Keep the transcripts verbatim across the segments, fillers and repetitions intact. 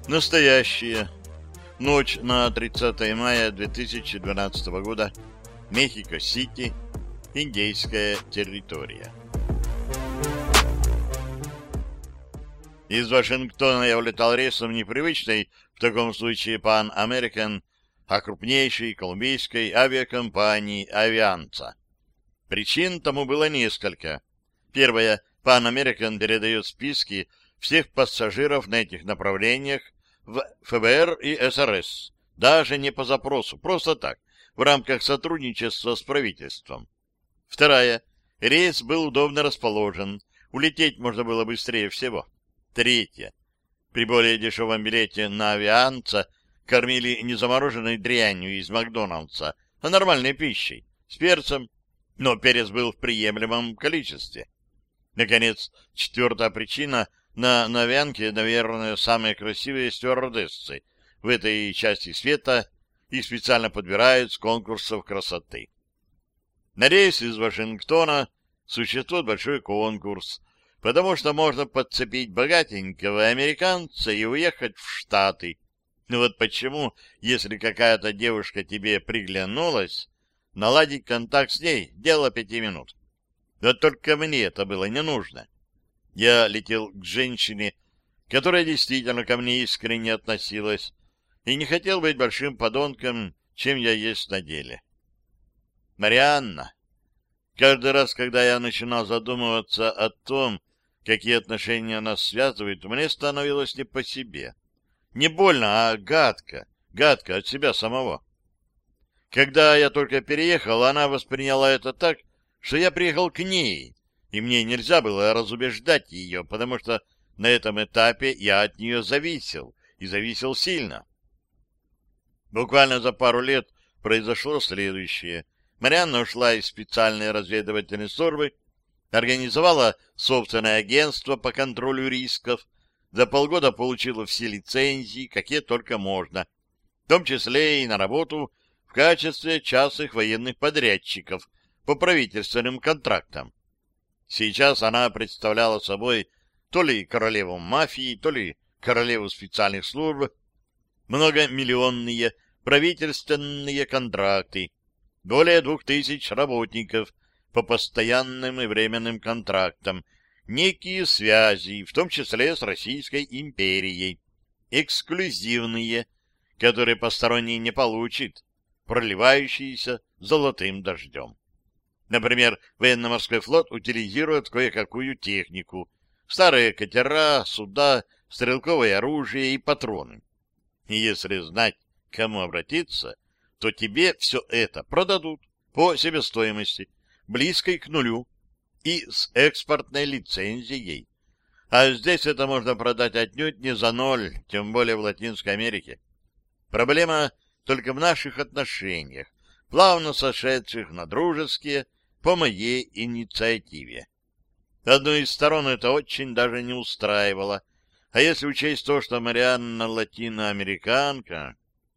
Настоящее. Ночь на тридцатое мая две тысячи двенадцатого года. Мехико-Сити. Индейская территория. Из Вашингтона я улетал рейсом непривычной, в таком случае Pan American, а крупнейшей колумбийской авиакомпании «Авианца». Причин тому было несколько. Первое. Pan American передает списки всех пассажиров на этих направлениях в эф бэ эр и эс эр эс, даже не по запросу, просто так, в рамках сотрудничества с правительством. Вторая. Рейс был удобно расположен, улететь можно было быстрее всего. Третье. При более дешевом билете на «Авианца» кормили не замороженной дрянью из Макдоналдса, а нормальной пищей, с перцем, но перец был в приемлемом количестве. Наконец, четвертая причина. На Навянке, наверное, самые красивые стюардессы в этой части света, их специально подбирают с конкурсов красоты. На рейс из Вашингтона существует большой конкурс, потому что можно подцепить богатенького американца и уехать в Штаты. Вот почему, если какая-то девушка тебе приглянулась, наладить контакт с ней — дело пяти минут. Вот только мне это было не нужно. Я летел к женщине, которая действительно ко мне искренне относилась, и не хотел быть большим подонком, чем я есть на деле. Марианна. Каждый раз, когда я начинал задумываться о том, какие отношения нас связывают, мне становилось не по себе. Не больно, а гадко, гадко от себя самого. Когда я только переехал, она восприняла это так, что я приехал к ней, и мне нельзя было разубеждать ее, потому что на этом этапе я от нее зависел, и зависел сильно. Буквально за пару лет произошло следующее. Марианна ушла из специальной разведывательной службы, организовала собственное агентство по контролю рисков, за полгода получила все лицензии, какие только можно, в том числе и на работу в качестве частных военных подрядчиков по правительственным контрактам. Сейчас она представляла собой то ли королеву мафии, то ли королеву специальных служб, многомиллионные правительственные контракты, более двух тысяч работников по постоянным и временным контрактам, некие связи, в том числе с Российской империей, эксклюзивные, которые посторонний не получит, проливающиеся золотым дождем. Например, военно-морской флот утилизирует кое-какую технику, старые катера, суда, стрелковое оружие и патроны. И если знать, к кому обратиться, то тебе все это продадут по себестоимости, близкой к нулю, и с экспортной лицензией. А здесь это можно продать отнюдь не за ноль, тем более в Латинской Америке. Проблема только в наших отношениях, плавно сошедших на дружеские, по моей инициативе. Одну из сторон это очень даже не устраивало. А если учесть то, что Марианна латиноамериканка...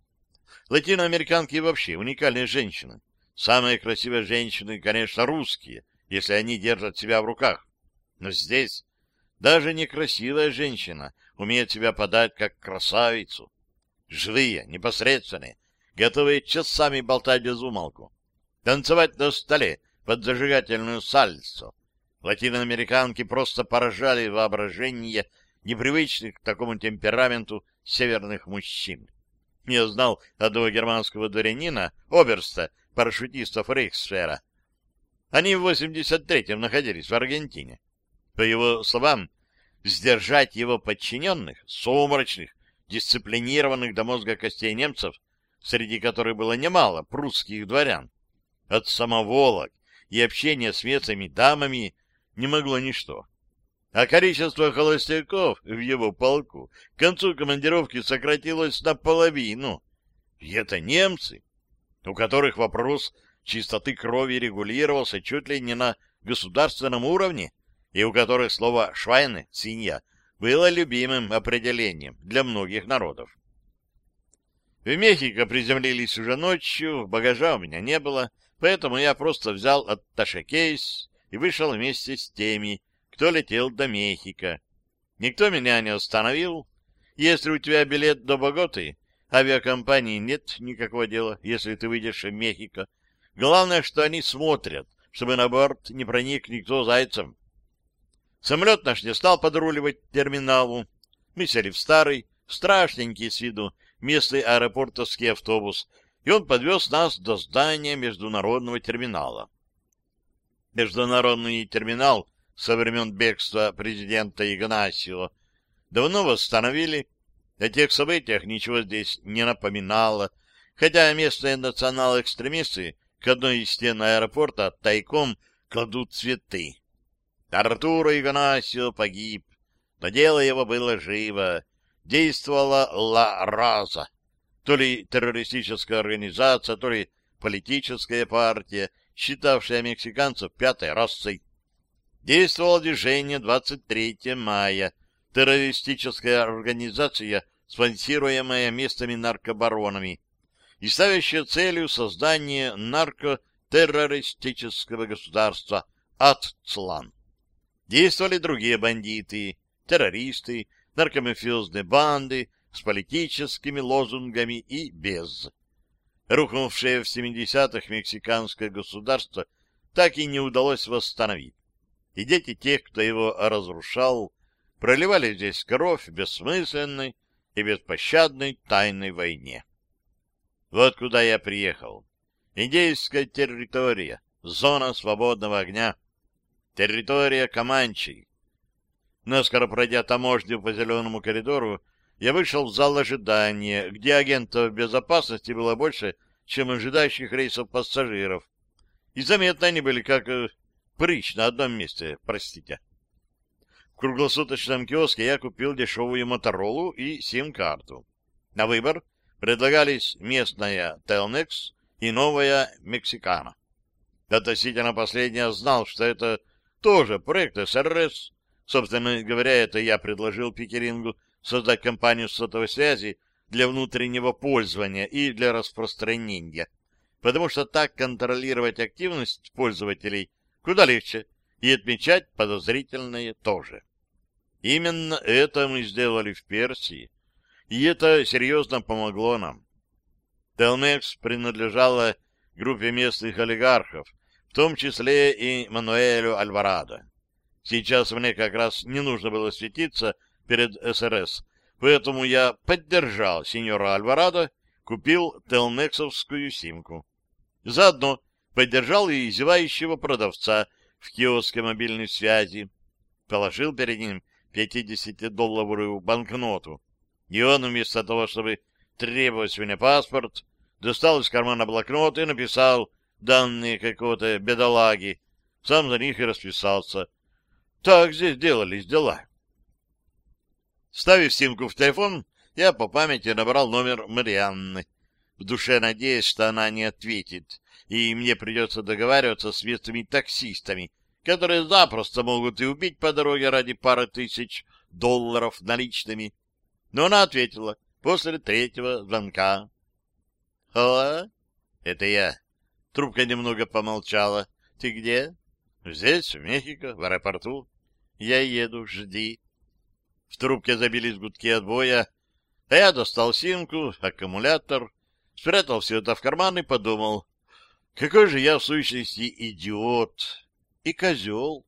Латиноамериканки вообще уникальные женщины. Самые красивые женщины, конечно, русские, если они держат себя в руках. Но здесь даже некрасивая женщина умеет себя подать как красавицу. Живые, непосредственные, готовые часами болтать без умолку. Танцевать на столе под зажигательную сальсу. Латиноамериканки просто поражали воображение непривычных к такому темпераменту северных мужчин. Я знал одного германского дворянина, оберста, парашютистов Рейхсфера. Они в восемьдесят третьем находились в Аргентине. По его словам, сдержать его подчиненных, сумрачных, дисциплинированных до мозга костей немцев, среди которых было немало прусских дворян, от самоволок и общения с местными дамами не могло ничто. А количество холостяков в его полку к концу командировки сократилось наполовину. И это немцы, у которых вопрос чистоты крови регулировался чуть ли не на государственном уровне, и у которых слово «швайны» — свинья было любимым определением для многих народов. В Мехико приземлились уже ночью, багажа у меня не было, поэтому я просто взял атташе-кейс и вышел вместе с теми, кто летел до Мехико. Никто меня не остановил, Если у тебя билет до Боготы, авиакомпании нет никакого дела, если ты выйдешь в Мехико. Главное, что они смотрят, чтобы на борт не проник никто зайцем. Самолет наш не стал подруливать к терминалу. Мы сели в старый, страшненький с виду, местный аэропортовский автобус, и он подвез нас до здания международного терминала. Международный терминал со времен бегства президента Игнасио давно восстановили. О тех событиях ничего здесь не напоминало, хотя местные национал-экстремисты к одной из стен аэропорта тайком кладут цветы. Артуро Игнасио погиб, но дело его было живо. Действовала Ла Раза, то ли террористическая организация, то ли политическая партия, считавшая мексиканцев пятой расой. Действовало движение двадцать третьего мая, террористическая организация, спонсируемая местными наркобаронами и ставящая целью создание наркотеррористического государства Ацтлан. Действовали другие бандиты, террористы, наркомафиозные банды с политическими лозунгами и без. Рухнувшее в семидесятых мексиканское государство так и не удалось восстановить. И дети тех, кто его разрушал, проливали здесь кровь в бессмысленной и беспощадной тайной войне. Вот куда я приехал. Индейская территория, зона свободного огня, территория Команчей. Наскоро пройдя таможню по зеленому коридору, я вышел в зал ожидания, где агентов безопасности было больше, чем ожидающих рейсов пассажиров. И заметно они были как э, прыщ на одном месте, простите. В круглосуточном киоске я купил дешевую Моторолу и сим-карту. На выбор предлагались местная Телнекс и новая Мексикана. Относительно последняя знал, что это тоже проект эс эр эс. Собственно говоря, это я предложил Пикерингу создать компанию сотовой связи для внутреннего пользования и для распространения, потому что так контролировать активность пользователей куда легче и отмечать подозрительное тоже. Именно это мы сделали в Персии, и это серьезно помогло нам. Телмекс принадлежала группе местных олигархов, в том числе и Мануэлю Альварадо. Сейчас мне как раз не нужно было светиться перед эс эр эс, поэтому я поддержал сеньора Альварадо, купил телмексовскую симку. Заодно поддержал и зевающего продавца в киоске мобильной связи, положил перед ним пятидесятидолларовую банкноту, и он вместо того, чтобы требовать с меня паспорт, достал из кармана блокнот и написал данные какого-то бедолаги, сам за них и расписался. Так здесь делались дела. Ставив симку в телефон, я по памяти набрал номер Марианны, в душе надеясь, что она не ответит, и мне придется договариваться с местными таксистами, которые запросто могут и убить по дороге ради пары тысяч долларов наличными. Но она ответила после третьего звонка. «Алло?» «Это я». Трубка немного помолчала. «Ты где?» «Здесь, в Мехико, в аэропорту». «Я еду, жди». В трубке забились гудки отбоя, а я достал симку, аккумулятор, спрятал все это в карман и подумал, какой же я в сущности идиот и козел.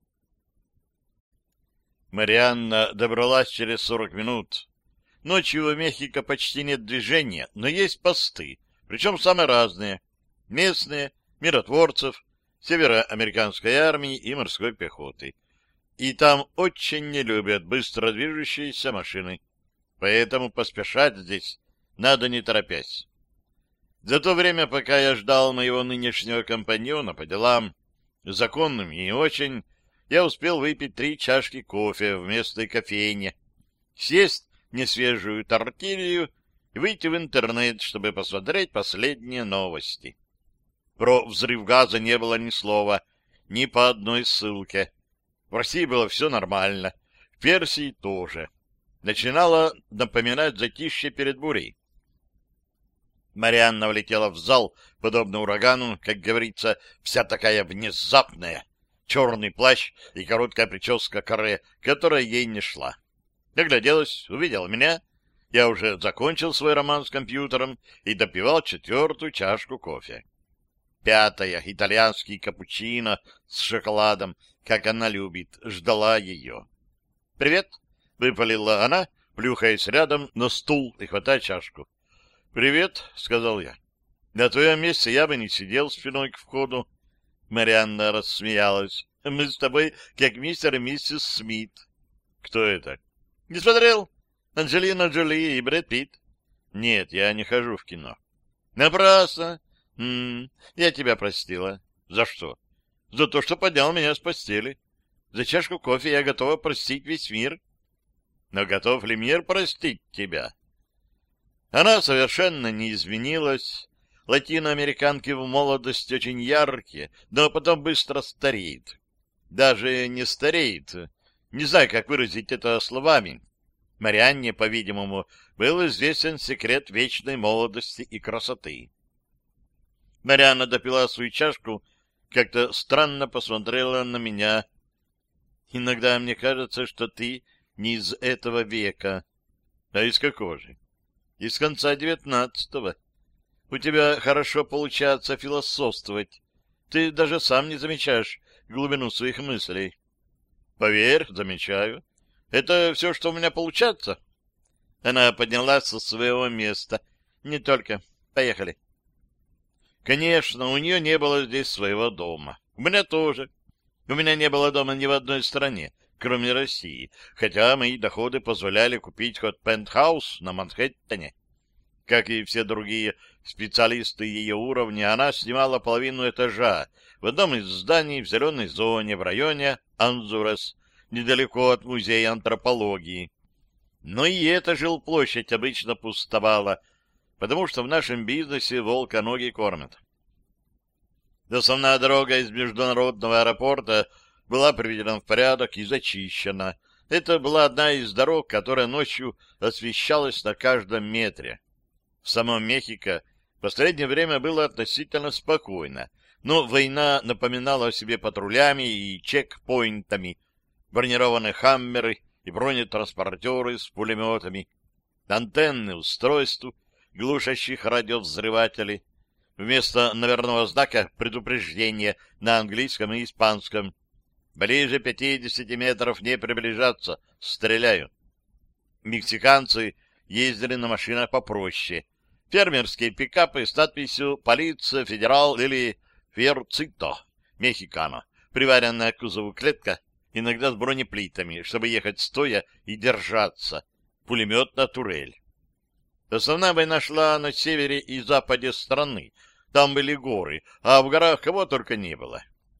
Марианна добралась через сорок минут. Ночью в Мехико почти нет движения, но есть посты, причем самые разные. Местные, миротворцев, североамериканской армии и морской пехоты. И там очень не любят быстро движущиеся машины. Поэтому поспешать здесь надо не торопясь. За то время, пока я ждал моего нынешнего компаньона по делам, законным и не очень, я успел выпить три чашки кофе в местной кофейне, сесть несвежую тортилью и выйти в интернет, чтобы посмотреть последние новости. Про взрыв газа не было ни слова, ни по одной ссылке. В России было все нормально, в Персии тоже. Начинало напоминать затишье перед бурей. Марианна влетела в зал, подобно урагану, как говорится, вся такая внезапная. Черный плащ и короткая прическа каре, которая ей не шла. Огляделась, увидела меня. Я уже закончил свой роман с компьютером и допивал четвертую чашку кофе. Пятая, итальянский капучино с шоколадом, как она любит, ждала ее. «Привет!» — выпалила она, плюхаясь рядом на стул и хватая чашку. «Привет!» — сказал я. «На твоем месте я бы не сидел спиной к входу». Марианна рассмеялась. «Мы с тобой как мистер и миссис Смит». «Кто это?» «Не смотрел? Анджелина Джоли и Брэд Питт». «Нет, я не хожу в кино». «Напрасно. М-м, я тебя простила». «За что?» «За то, что поднял меня с постели. За чашку кофе я готова простить весь мир». «Но готов ли мир простить тебя?» Она совершенно не изменилась. Латиноамериканки в молодости очень яркие, но потом быстро стареет. Даже не стареет. Не знаю, как выразить это словами. Марианне, по-видимому, был известен секрет вечной молодости и красоты. Марианна допила свою чашку, как-то странно посмотрела на меня. «Иногда мне кажется, что ты не из этого века». «А из какого же?» «Из конца девятнадцатого. У тебя хорошо получается философствовать. Ты даже сам не замечаешь глубину своих мыслей». «Поверь, замечаю. Это все, что у меня получается?» Она поднялась со своего места. «Не только. Поехали». Конечно, у нее не было здесь своего дома. У меня тоже. У меня не было дома ни в одной стране, кроме России, хотя мои доходы позволяли купить хоть пентхаус на Манхэттене. Как и все другие специалисты ее уровня, она снимала половину этажа в одном из зданий в зеленой зоне в районе Анзурес, недалеко от музея антропологии. Но и эта жилплощадь обычно пустовала, потому что в нашем бизнесе волка ноги кормят. Основная дорога из международного аэропорта была приведена в порядок и зачищена. Это была одна из дорог, которая ночью освещалась на каждом метре. В самом Мехико в последнее время было относительно спокойно, но война напоминала о себе патрулями и чекпоинтами, бронированные хаммеры и бронетранспортеры с пулеметами, антенны устройств, глушащих радиовзрыватели, вместо номерного знака предупреждения на английском и испанском. Ближе пятидесяти метров не приближаться, стреляю. Мексиканцы ездили на машинах попроще. Фермерские пикапы с надписью «Полиция, Федерал» или «Ферцито», «Мехикано», приваренная к кузову клетка, иногда с бронеплитами, чтобы ехать стоя и держаться. Пулеметная турель. Основная война шла на севере и западе страны. Там были горы, а в горах кого только не было.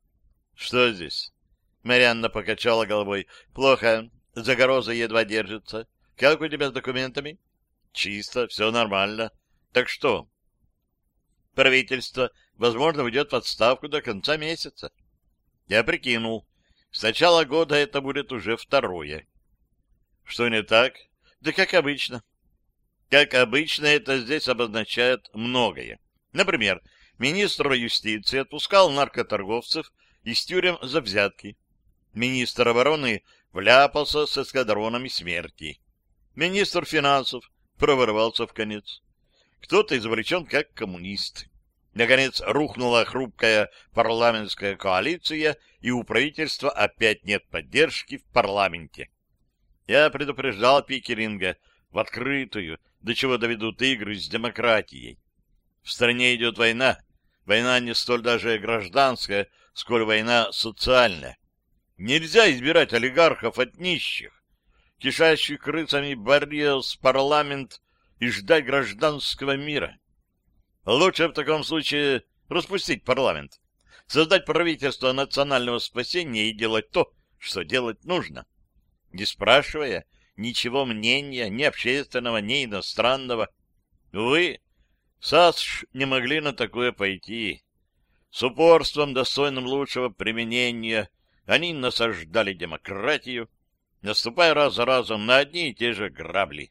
Что здесь? Марианна покачала головой. Плохо. Загороза едва держится. Как у тебя с документами? Чисто, все нормально. Так что? Правительство, возможно, уйдет в отставку до конца месяца. Я прикинул. С начала года это будет уже второе. Что не так? Да как обычно. Как обычно, это здесь обозначает многое. Например, министр юстиции отпускал наркоторговцев из тюрем за взятки. Министр обороны вляпался с эскадронами смерти. Министр финансов проворовался в конец. Кто-то изобретен как коммунист. Наконец, рухнула хрупкая парламентская коалиция, и у правительства опять нет поддержки в парламенте. Я предупреждал Пикеринга в открытую, до чего доведут игры с демократией. В стране идет война. Война не столь даже гражданская, сколь война социальная. Нельзя избирать олигархов от нищих, кишащих крысами борец, парламент и ждать гражданского мира. Лучше в таком случае распустить парламент, создать правительство национального спасения и делать то, что делать нужно, не спрашивая ничего мнения, ни общественного, ни иностранного. Увы, САСШ не могли на такое пойти. С упорством, достойным лучшего применения, они насаждали демократию, наступая раз за разом на одни и те же грабли.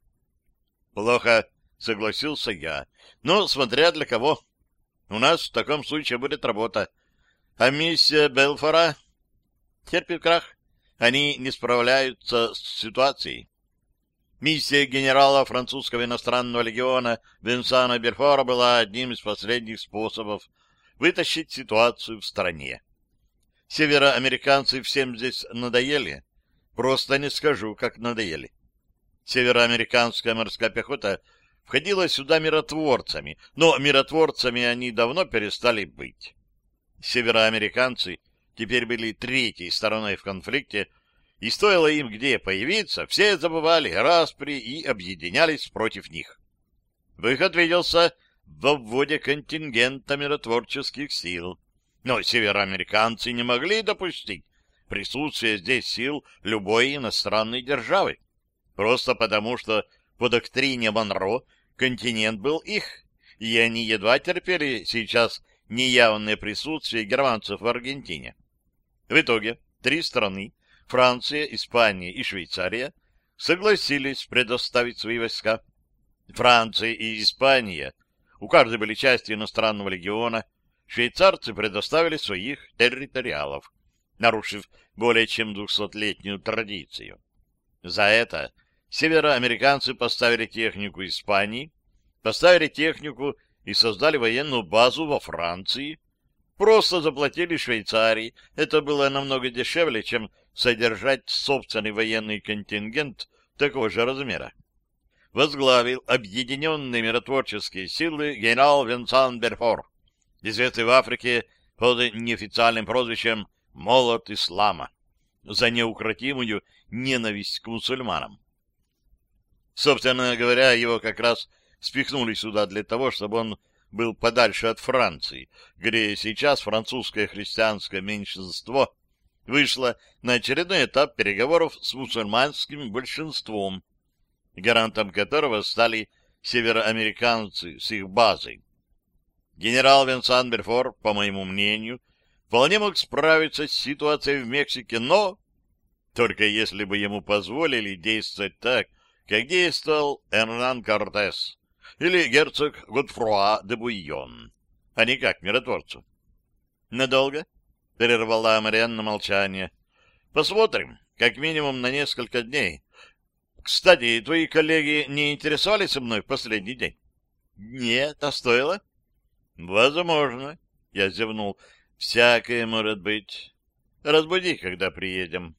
Плохо, согласился я, но смотря для кого. У нас в таком случае будет работа. А миссия Белфора терпит крах. Они не справляются с ситуацией. Миссия генерала французского иностранного легиона Венсана Бельфора была одним из последних способов вытащить ситуацию в стране. Североамериканцы всем здесь надоели. Просто не скажу, как надоели. Североамериканская морская пехота входила сюда миротворцами, но миротворцами они давно перестали быть. Североамериканцы теперь были третьей стороной в конфликте, и стоило им где появиться, все забывали распри и объединялись против них. Выход виделся во вводе контингента миротворческих сил. Но североамериканцы не могли допустить присутствия здесь сил любой иностранной державы, просто потому что по доктрине Монро континент был их, и они едва терпели сейчас неявное присутствие германцев в Аргентине. В итоге три страны — Франция, Испания и Швейцария — согласились предоставить свои войска. Франция и Испания, у каждой были части иностранного легиона, швейцарцы предоставили своих территориалов, нарушив более чем двухсотлетнюю традицию. За это североамериканцы поставили технику Испании, поставили технику и создали военную базу во Франции, просто заплатили Швейцарии. Это было намного дешевле, чем содержать собственный военный контингент такого же размера. Возглавил объединенные миротворческие силы генерал Венсан Бельфор, известный в Африке под неофициальным прозвищем «Молот ислама», за неукротимую ненависть к мусульманам. Собственно говоря, его как раз спихнули сюда для того, чтобы он был подальше от Франции, где сейчас французское христианское меньшинство вышло на очередной этап переговоров с мусульманским большинством, гарантом которого стали североамериканцы с их базой. Генерал Венсан Бельфор, по моему мнению, вполне мог справиться с ситуацией в Мексике, но только если бы ему позволили действовать так, как действовал Эрнан Кортес или герцог Годфруа де Буйон, а не как миротворцу. «Надолго?» — прервала Марианна молчание. «Посмотрим, как минимум на несколько дней. Кстати, твои коллеги не интересовались мной в последний день?» «Нет, а стоило?» «Возможно», — я зевнул. «Всякое может быть. Разбуди, когда приедем».